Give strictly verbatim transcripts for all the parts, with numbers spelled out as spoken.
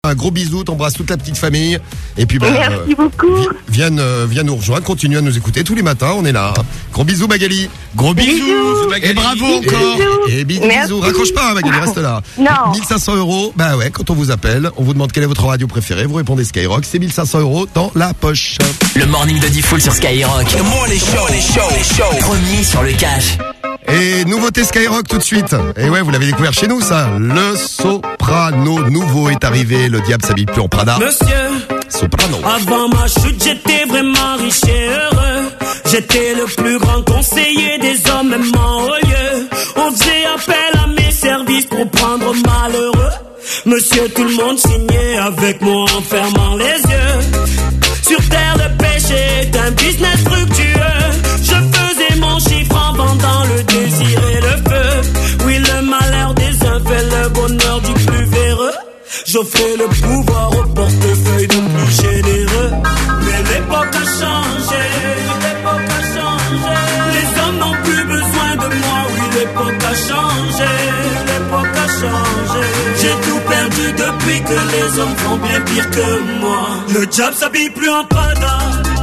Un gros bisou, t'embrasses toute la petite famille. Et puis, bah, Merci euh, beaucoup. vi- viens, euh, viens nous rejoindre, continue à nous écouter tous les matins, on est là. Gros bisous Magali. Gros bisous, Bisous. Magali. Et bravo Et, encore. et bisous, Merci. bisous. Raccroche pas, hein, Magali, reste là. Non. mille cinq cents euros, bah ouais, quand on vous appelle, on vous demande quelle est votre radio préférée, vous répondez Skyrock, c'est mille cinq cents euros dans la poche. Le morning de Diffoul sur Skyrock. The morning show, les show, les show. Premier sur le cash. Et nouveauté Skyrock tout de suite. Et ouais, vous l'avez découvert chez nous, ça. Le Soprano nouveau est arrivé. Le diable s'habille plus en Prada. Monsieur, Soprano. avant ma chute, j'étais vraiment riche et heureux. J'étais le plus grand conseiller des hommes, même en haut lieu. On faisait appel à mes services pour prendre malheureux. Monsieur, tout le monde signait avec moi en fermant les yeux. Sur terre, le péché est un business fructueux. Je faisais mon chiffre en vendant le désir et le feu. Oui, le malheur des uns fait le bonheur du plus véreux. J'offrais le pouvoir au portefeuille de plus généreux. Mais l'époque a changé, l'époque a changé. Les hommes n'ont plus besoin de moi, oui, l'époque a changé, l'époque a changé. J'ai tout perdu depuis que les hommes font bien pire que moi. Le diable s'habille plus en Prada.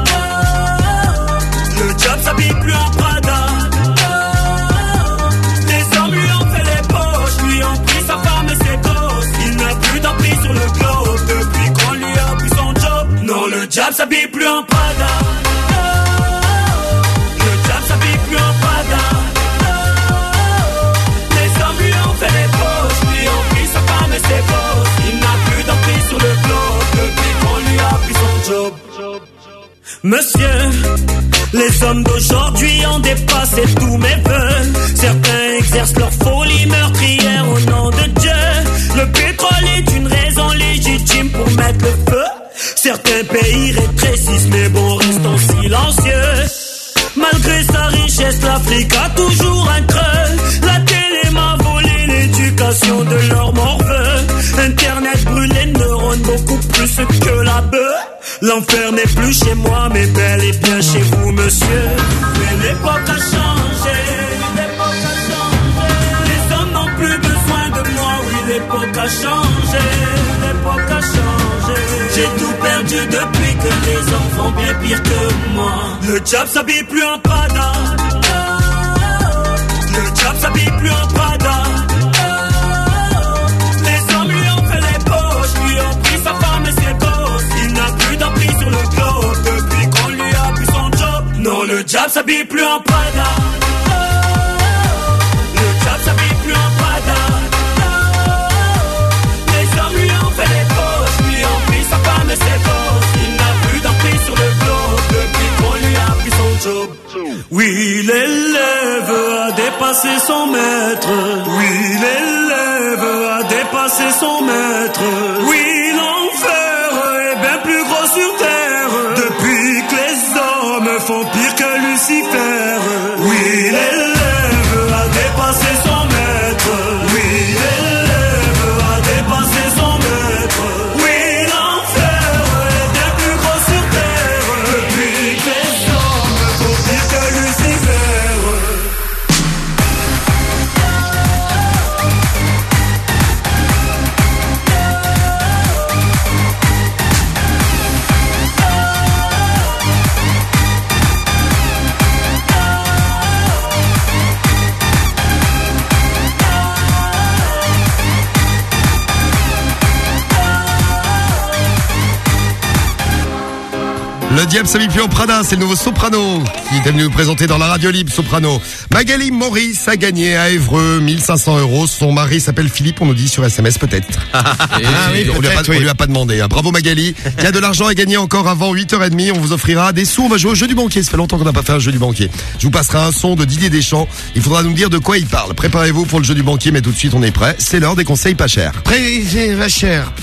Le diable s'habille plus en Prada. Les hommes lui ont fait les poches, lui ont pris sa femme et ses gosses. Il n'a plus d'emprise sur le globe depuis qu'on lui a pris son job. Non, le diable s'habille plus en Prada. Le diable s'habille plus en Prada. Les hommes lui ont fait les poches, lui ont pris sa femme et ses gosses. Il n'a plus d'emprise sur le globe depuis qu'on lui a pris son job. Monsieur, les hommes d'aujourd'hui ont dépassé tous mes vœux. Certains exercent leur folie meurtrière au nom de Dieu. Le pétrole est une raison légitime pour mettre le feu. Certains pays rétrécissent, mais bon, restons silencieux. Malgré sa richesse, l'Afrique a toujours un creux. La télé m'a volé l'éducation de leur morveux. Internet brûle les neurones beaucoup plus que la bœuf. L'enfer n'est plus chez moi, mais bel et bien chez vous, monsieur. Mais l'époque a changé, l'époque a changé. Les hommes n'ont plus besoin de moi, oui, l'époque a changé, l'époque a changé. J'ai tout perdu depuis que les hommes font bien pire que moi. Le diable s'habille plus en Prada. Le diable s'habille plus en Prada. Les hommes lui ont fait les poches, lui ont pris sa femme et ses gosses. Il n'a plus d'emprise sur le globe depuis qu'on lui a pris son job. Non, le diable s'habille plus en Prada. Le diable s'habille plus en Prada. Les hommes lui ont fait les poches, lui ont pris sa femme et ses gosses. Il n'a plus d'emprise sur le globe depuis qu'on lui a pris son job. Oui, l'élève a dépassé son maître. Oui, l'élève a dépassé son maître. Oui, l'enfer est bien plus gros sur terre depuis que les hommes font pire que Lucifer. Oui, l'élève a dépassé son maître. Oui, l'élève a dépassé son maître. Oui, l'enfer est bien plus gros sur terre depuis que les hommes font pire que Lucifer. Le diable s'habille plus en Prada, c'est le nouveau Soprano qui est venu nous présenter dans la radio libre. Soprano. Magali Maurice a gagné à Évreux mille cinq cents euros. Son mari s'appelle Philippe, on nous dit sur S M S peut-être. Ah oui, on, lui a pas, peut-être, oui. on lui a pas demandé. Hein. Bravo Magali. Il y a de l'argent à gagner encore avant huit heures trente. On vous offrira des sous. On va jouer au jeu du banquier. Ça fait longtemps qu'on n'a pas fait un jeu du banquier. Je vous passerai un son de Didier Deschamps. Il faudra nous dire de quoi il parle. Préparez-vous pour le jeu du banquier, mais tout de suite on est prêt. C'est l'heure des conseils pas chers. Prévisez va cher.